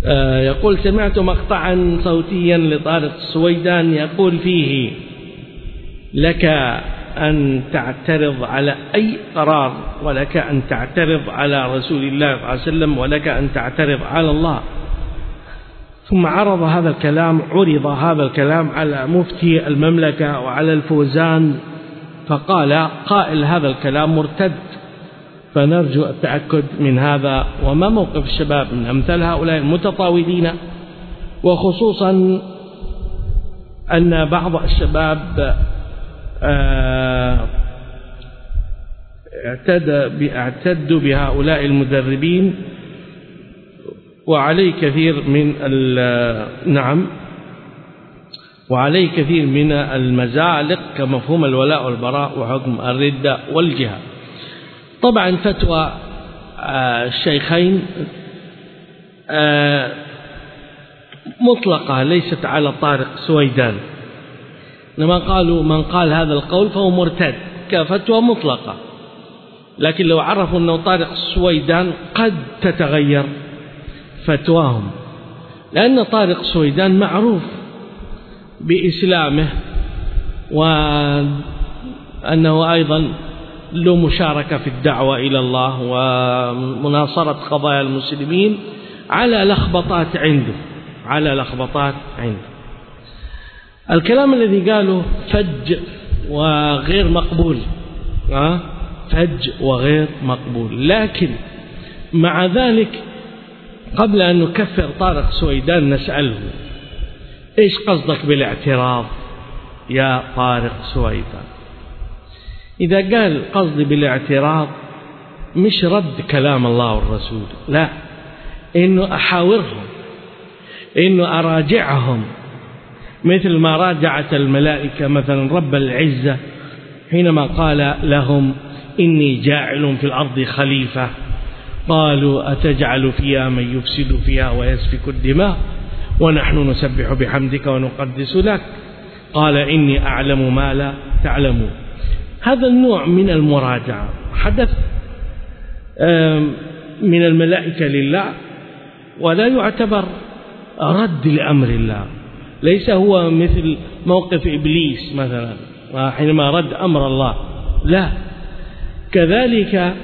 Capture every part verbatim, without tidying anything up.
يقول سمعت مقطعا صوتيا لطارق السويدان يقول فيه: لك أن تعترض على أي قرار، ولك أن تعترض على رسول الله صلى الله عليه وسلم، ولك أن تعترض على الله. ثم عرض هذا الكلام عرض هذا الكلام على مفتي المملكة وعلى الفوزان، فقال قائل هذا الكلام مرتد، فنرجو التأكد من هذا وما موقف الشباب من أمثال هؤلاء المتطاولين، وخصوصا أن بعض الشباب اعتدوا بهؤلاء المدربين، وعليه كثير من نعم وعليه كثير من المزالق كمفهوم الولاء والبراء وحكم الردة والجهاد. طبعا فتوى الشيخين مطلقة ليست على طارق سويدان، لما قالوا من قال هذا القول فهو مرتد كفتوى مطلقة، لكن لو عرفوا أنه طارق السويدان قد تتغير فتواهم، لأن طارق السويدان معروف بإسلامه وأنه أيضا له مشاركة في الدعوة إلى الله ومناصرة قضايا المسلمين على لخبطات عنده على لخبطات عنده الكلام الذي قاله فج وغير مقبول أه؟ فج وغير مقبول. لكن مع ذلك قبل أن نكفر طارق سويدان نسأله: إيش قصدك بالاعتراض يا طارق سويدان؟ إذا قال قصدي بالاعتراض مش رد كلام الله والرسول، لا، إنه أحاورهم، إنه أراجعهم، مثل ما راجعت الملائكة مثلا رب العزة حينما قال لهم: إني جاعل في الأرض خليفة، قالوا أتجعل فيها من يفسد فيها ويسفك الدماء ونحن نسبح بحمدك ونقدس لك، قال إني أعلم ما لا تعلمون. هذا النوع من المراجعة حدث من الملائكة لله، ولا يعتبر رد لأمر الله، ليس هو مثل موقف إبليس مثلا حينما رد أمر الله، لا. كذلك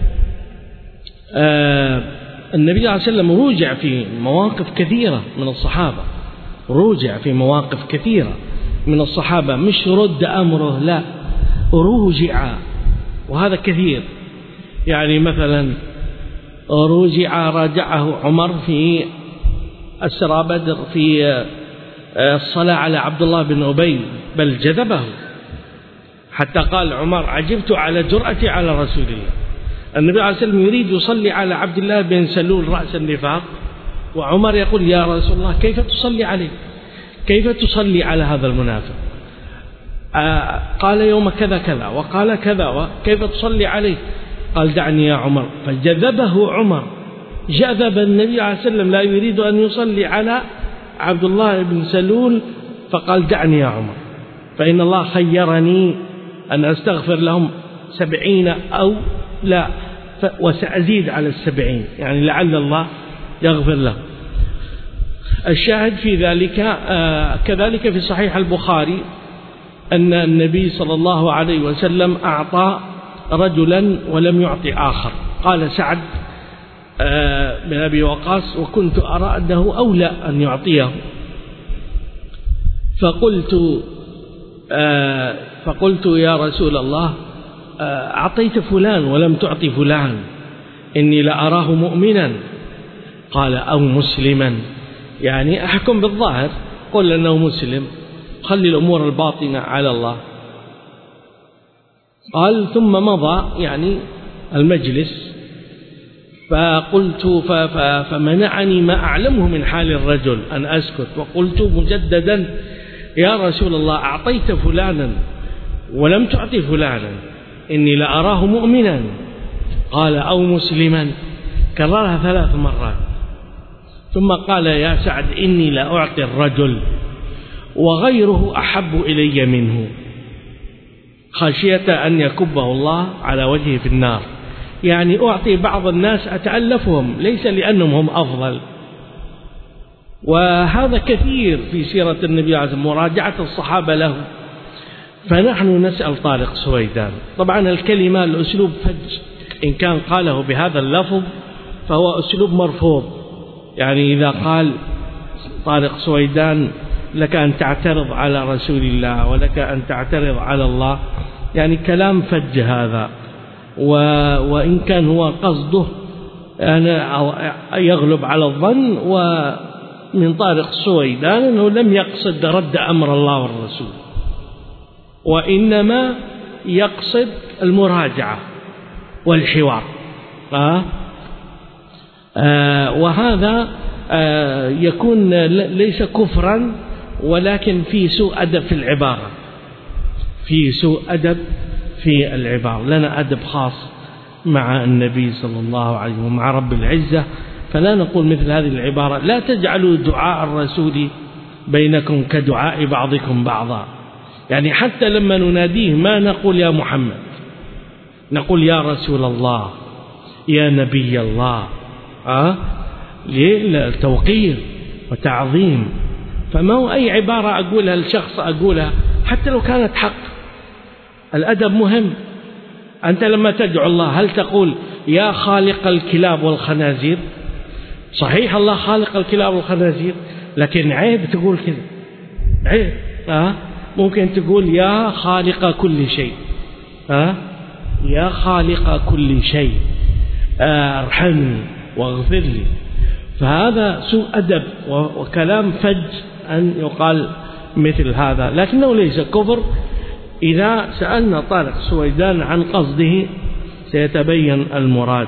النبي صلى الله عليه وسلم روجع في مواقف كثيرة من الصحابة، روجع في مواقف كثيرة من الصحابة، مش رد أمره، لا، روجع، وهذا كثير. يعني مثلا روجع راجعه عمر في أسرى بدر في الصلاة على عبد الله بن أبي، بل جذبه حتى قال عمر: عجبت على جرأتي على رسول الله. النبي عليه الصلاة والسلام يريد يصلي على عبد الله بن سلول رأس النفاق، وعمر يقول: يا رسول الله كيف تصلي عليه، كيف تصلي على هذا المنافق؟ آه قال يوم كذا كذا وقال كذا، وكيف تصلي عليه؟ قال: دعني يا عمر. فجذبه عمر، جذب النبي عليه الصلاة والسلام لا يريد أن يصلي على عبد الله بن سلول، فقال: دعني يا عمر، فإن الله خيرني أن أستغفر لهم سبعين أو لا، وسأزيد على السبعين، يعني لعل الله يغفر له. الشاهد في ذلك آه كذلك في صحيح البخاري أن النبي صلى الله عليه وسلم أعطى رجلا ولم يعطي آخر. قال سعد آه بن أبي وقاص: وكنت أرى أنه أولى أن يعطيه، فقلت آه فقلت يا رسول الله آه أعطيت فلان ولم تعطي فلان، إني لأراه مؤمنا. قال: أو مسلما، يعني أحكم بالظاهر، قل أنه مسلم، خلي الأمور الباطنة على الله. قال: ثم مضى يعني المجلس، فقلت فمنعني ما أعلمه من حال الرجل أن أسكت، وقلت مجددا: يا رسول الله أعطيت فلانا ولم تعطي فلانا، إني لأراه مؤمنا. قال: أو مسلما، كررها ثلاث مرات، ثم قال: يا سعد إني لا أعطي الرجل وغيره أحب إلي منه، خشية أن يكبه الله على وجهه في النار. يعني أعطي بعض الناس أتألفهم، ليس لأنهم هم أفضل، وهذا كثير في سيرة النبي عليه الصلاة والسلام، مراجعة الصحابة له. فنحن نسأل طارق سويدان، طبعا الكلمة الأسلوب فج، إن كان قاله بهذا اللفظ فهو أسلوب مرفوض. يعني إذا قال طارق سويدان لك أن تعترض على رسول الله ولك أن تعترض على الله، يعني كلام فج هذا. وإن كان هو قصده أنا يغلب على الظن ومن طارق سويدان أنه لم يقصد رد أمر الله والرسول، وإنما يقصد المراجعة والحوار. آه؟ آه وهذا آه يكون ليس كفرا، ولكن في سوء أدب في العبارة، في سوء أدب في العبارة. لنا أدب خاص مع النبي صلى الله عليه وسلم ومع رب العزة، فلا نقول مثل هذه العبارة: لا تجعلوا دعاء الرسول بينكم كدعاء بعضكم بعضا. يعني حتى لما نناديه ما نقول يا محمد، نقول يا رسول الله، يا نبي الله. أه؟ للتوقير وتعظيم. فما هو أي عبارة أقولها لشخص أقولها حتى لو كانت حق. الأدب مهم. أنت لما تدعو الله هل تقول يا خالق الكلاب والخنازير؟ صحيح الله خالق الكلاب والخنازير، لكن عيب تقول كذا، عيب. أه؟ ممكن تقول يا خالق كل شيء. أه؟ يا خالق كل شيء ارحمني واغفر لي. فهذا سوء أدب وكلام فج أن يقال مثل هذا، لكنه ليس كفر. إذا سألنا طارق سويدان عن قصده سيتبين المراد.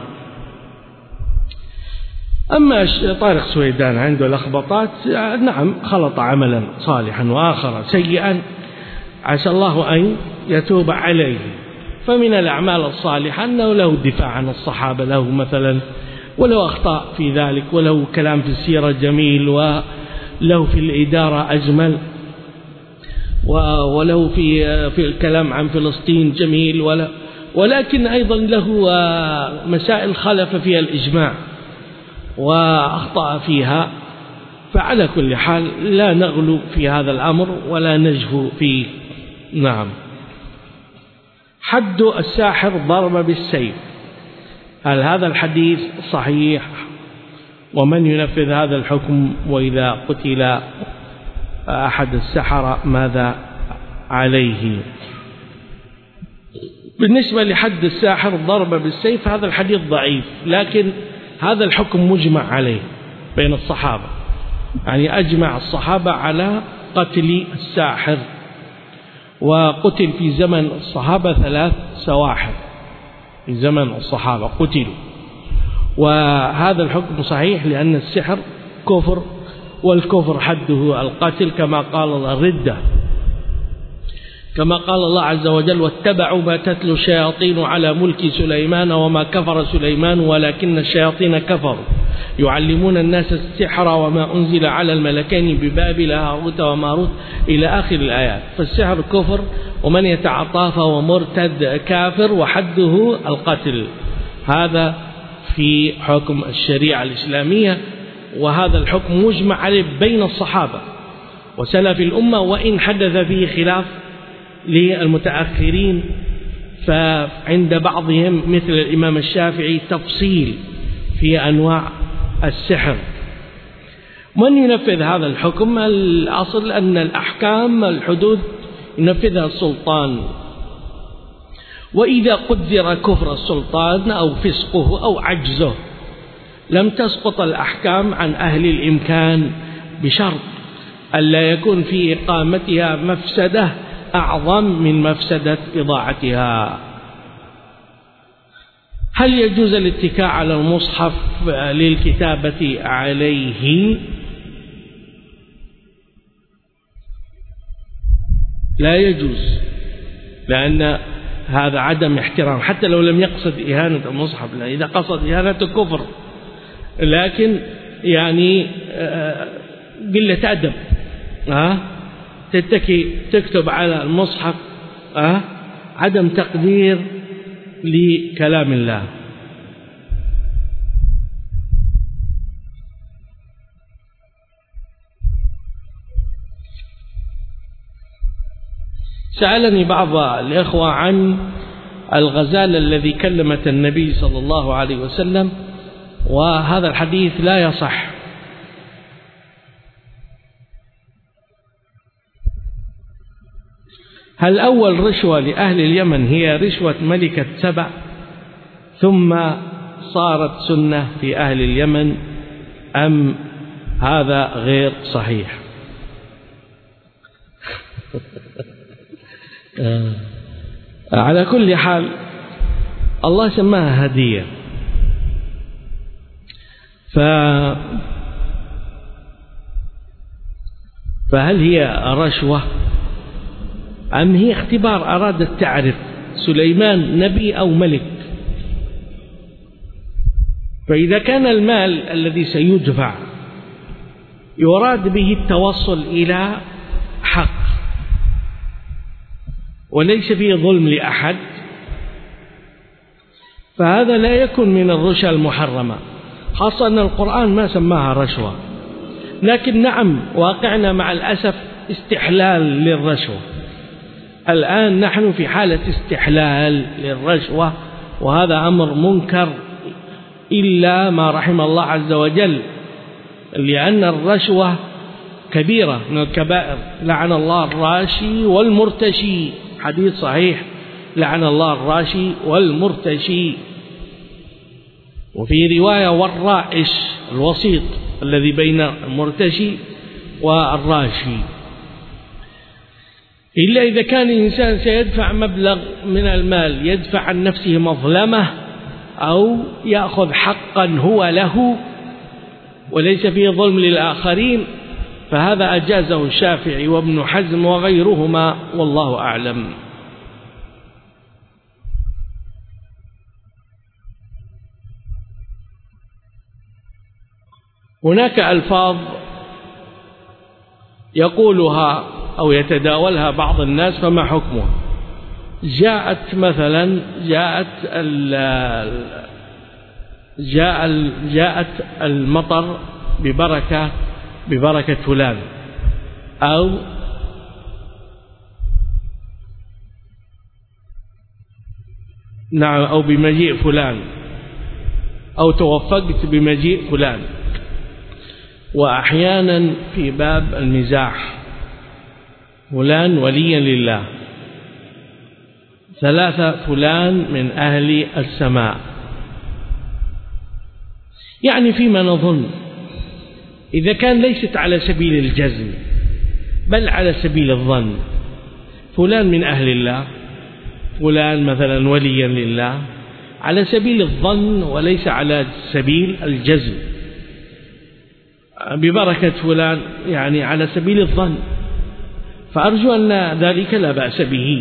أما طارق سويدان عنده لخبطات، نعم خلط عملا صالحا وآخر سيئا، عسى الله أن يتوب عليه. فمن الأعمال الصالحة أنه له الدفاع عن الصحابة له مثلا، ولو أخطأ في ذلك، ولو كلام في السيرة جميل، ولو في الإدارة أجمل، ولو في في الكلام عن فلسطين جميل، ولا ولكن أيضا له مسائل خالف فيها الإجماع وأخطأ فيها. فعلى كل حال لا نغلو في هذا الأمر ولا نجفو فيه. نعم. حد الساحر ضرب بالسيف، هل هذا الحديث صحيح؟ ومن ينفذ هذا الحكم؟ وإذا قتل أحد السحرة ماذا عليه؟ بالنسبة لحد الساحر ضرب بالسيف هذا الحديث ضعيف، لكن هذا الحكم مجمع عليه بين الصحابة. يعني أجمع الصحابة على قتل الساحر، وقتل في زمن الصحابة ثلاث سواحر في زمن الصحابة قتلوا، وهذا الحكم صحيح لأن السحر كفر، والكفر حده القتل كما قال الله، الردة كما قال الله عز وجل: واتبعوا ما تتلو الشياطين على ملك سليمان وما كفر سليمان ولكن الشياطين كفروا يعلمون الناس السحر وما أنزل على الملكين ببابل هاروت وماروت إلى آخر الآيات. فالسحر كفر، ومن يتعاطاه فهو مرتد كافر وحده القتل. هذا في حكم الشريعة الإسلامية، وهذا الحكم مجمع عليه بين الصحابة وسلف الأمة، وإن حدث فيه خلاف للمتأخرين، فعند بعضهم مثل الإمام الشافعي تفصيل في أنواع السحر. من ينفذ هذا الحكم؟ الأصل أن الأحكام الحدود ينفذها السلطان، وإذا قدر كفر السلطان أو فسقه أو عجزه لم تسقط الأحكام عن أهل الإمكان، بشرط ألا يكون في إقامتها مفسدة أعظم من مفسدة إضاعتها. هل يجوز الاتكاء على المصحف للكتابة عليه؟ لا يجوز، لأن هذا عدم احترام، حتى لو لم يقصد إهانة المصحف. لا، إذا قصد إهانة كفر، لكن يعني قلة أدب. أه؟ تتكي تكتب على المصحف، أه؟ عدم تقدير لكلام الله. سألني بعض الإخوة عن الغزال الذي كلمت النبي صلى الله عليه وسلم، وهذا الحديث لا يصح. هل أول رشوة لأهل اليمن هي رشوة ملكة سبع ثم صارت سنة في أهل اليمن أم هذا غير صحيح؟ على كل حال الله سماها هدية، ف فهل هي رشوة أم هي اختبار أرادت تعرف سليمان نبي أو ملك؟ فإذا كان المال الذي سيدفع يراد به التوصل إلى حق وليس فيه ظلم لأحد، فهذا لا يكون من الرشوة المحرمة، خاصة أن القرآن ما سماها رشوة. لكن نعم، واقعنا مع الأسف استحلال للرشوة. الآن نحن في حالة استحلال للرشوة، وهذا أمر منكر إلا ما رحم الله عز وجل، لأن الرشوة كبيرة من الكبائر. لعن الله الراشي والمرتشي، حديث صحيح، لعن الله الراشي والمرتشي. وفي رواية والرائش، الوسيط الذي بين المرتشي والراشي. إلا إذا كان الإنسان سيدفع مبلغ من المال يدفع عن نفسه مظلمة أو يأخذ حقا هو له وليس فيه ظلم للآخرين، فهذا أجازه الشافعي وابن حزم وغيرهما، والله أعلم. هناك ألفاظ يقولها أو يتداولها بعض الناس، فما حكمها؟ جاءت مثلا جاءت جاء جاءت المطر ببركة ببركة فلان، أو نعم أو بمجيء فلان، أو توفقت بمجيء فلان. وأحيانا في باب المزاح، فلان وليا لله، ثلاثة فلان من أهل السماء، يعني فيما نظن إذا كان ليست على سبيل الجزم بل على سبيل الظن، فلان من أهل الله، فلان مثلا وليا لله، على سبيل الظن وليس على سبيل الجزم. ببركة فلان يعني على سبيل الظن، فأرجو أن ذلك لا بأس به.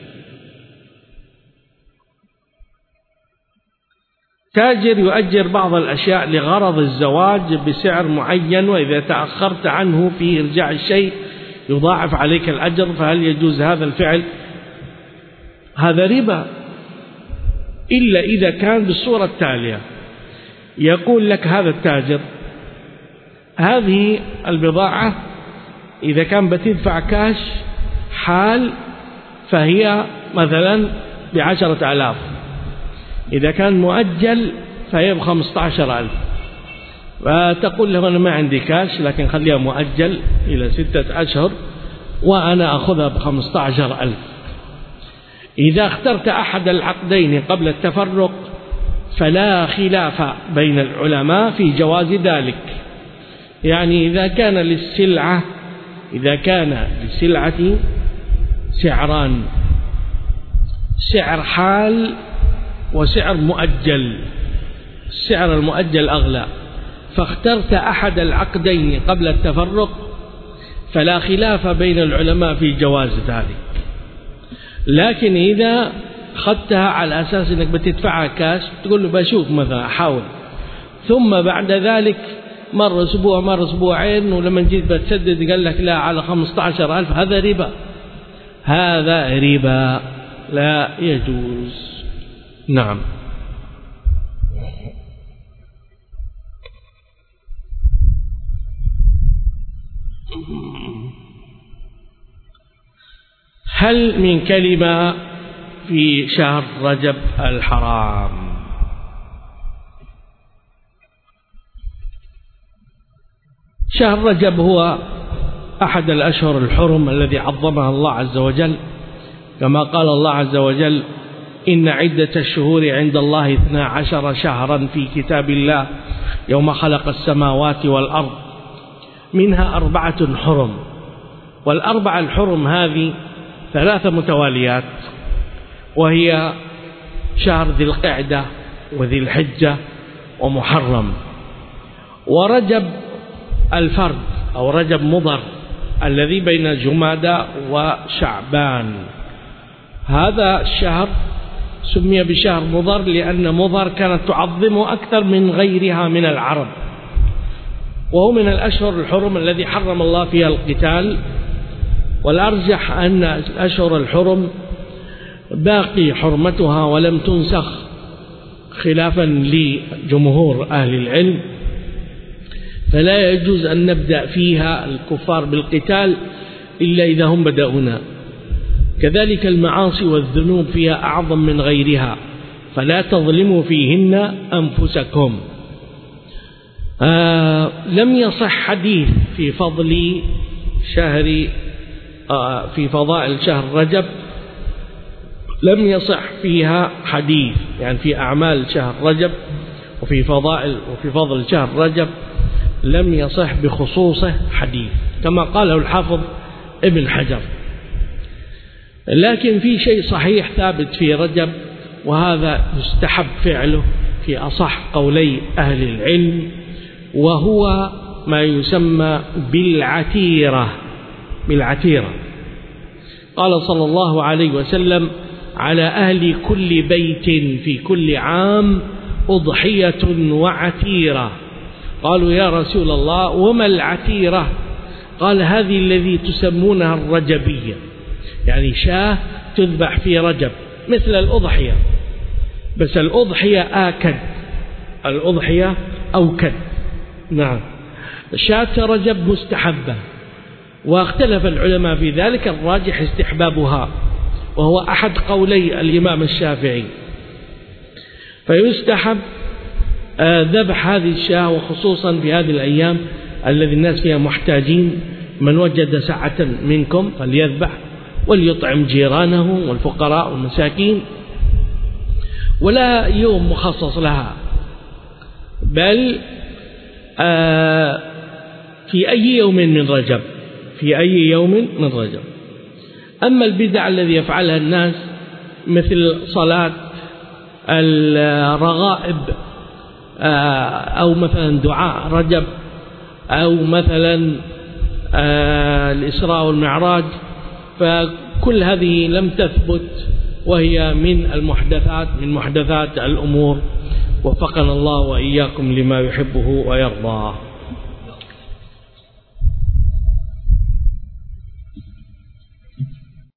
تاجر يؤجر بعض الأشياء لغرض الزواج بسعر معين، وإذا تأخرت عنه في إرجاع الشيء يضاعف عليك الأجر، فهل يجوز هذا الفعل؟ هذا ربا، إلا إذا كان بالصورة التالية: يقول لك هذا التاجر هذه البضاعة إذا كان بتدفع كاش حال فهي مثلا بعشرة آلاف، إذا كان مؤجل فهي بخمسة عشر ألف، فتقول له أنا ما عندي كاش لكن خليها مؤجل إلى ستة أشهر وأنا أخذها بخمسة عشر ألف. إذا اخترت أحد العقدين قبل التفرق فلا خلاف بين العلماء في جواز ذلك. يعني إذا كان للسلعة إذا كان للسلعة سعران، سعر حال وسعر مؤجل، السعر المؤجل أغلى، فاخترت أحد العقدين قبل التفرق فلا خلاف بين العلماء في جواز ذلك. لكن إذا أخذتها على أساس أنك بتدفعها كاش، تقول له بشوف مثلا أحاول، ثم بعد ذلك مر أسبوع مر أسبوعين ولما جيت بتسدد قال لك لا على خمسة عشر ألف، هذا ربا، هذا ربا لا يجوز. نعم. هل من كلمة في شهر رجب الحرام؟ شهر رجب هو أحد الأشهر الحرم الذي عظمها الله عز وجل، كما قال الله عز وجل: إن عدة الشهور عند الله اثنا عشر شهرا في كتاب الله يوم خلق السماوات والأرض منها أربعة حرم. والأربع الحرم هذه ثلاثة متواليات، وهي شهر ذي القعدة وذي الحجة ومحرم. ورجب الفرد أو رجب مضر الذي بين جمادى وشعبان، هذا الشهر سمي بشهر مضر لأن مضر كانت تعظمه أكثر من غيرها من العرب، وهو من الأشهر الحرم الذي حرم الله فيها القتال. والأرجح أن الأشهر الحرم باقي حرمتها ولم تنسخ خلافا لجمهور أهل العلم، فلا يجوز أن نبدأ فيها الكفار بالقتال إلا إذا هم بدأونا. كذلك المعاصي والذنوب فيها أعظم من غيرها، فلا تظلموا فيهن أنفسكم. آه لم يصح حديث في فضل شهر آه في فضائل شهر رجب، لم يصح فيها حديث، يعني في أعمال شهر رجب وفي فضائل وفي فضل شهر رجب لم يصح بخصوصه حديث، كما قاله الحافظ ابن حجر. لكن في شيء صحيح ثابت في رجب، وهذا يستحب فعله في أصح قولي أهل العلم، وهو ما يسمى بالعتيرة. بالعتيرة قال صلى الله عليه وسلم: على أهل كل بيت في كل عام أضحية وعتيرة. قالوا: يا رسول الله وما العتيرة؟ قال: هذه الذي تسمونها الرجبية، يعني شاة تذبح في رجب مثل الأضحية، بس الأضحية آكد، الأضحية أوكد. نعم، شاة رجب مستحبة، واختلف العلماء في ذلك، الراجح استحبابها، وهو أحد قولي الإمام الشافعي. فيستحب ذبح هذه الشاة، وخصوصا في هذه الأيام الذي الناس فيها محتاجين، من وجد سعة منكم فليذبح وليطعم جيرانه والفقراء والمساكين، ولا يوم مخصص لها، بل في أي يوم من رجب، في أي يوم من رجب. أما البدع الذي يفعلها الناس مثل صلاة الرغائب، أو مثلا دعاء رجب، أو مثلا الإسراء والمعراج، فكل هذه لم تثبت، وهي من المحدثات من محدثات الأمور. وفقنا الله وإياكم لما يحبه ويرضاه.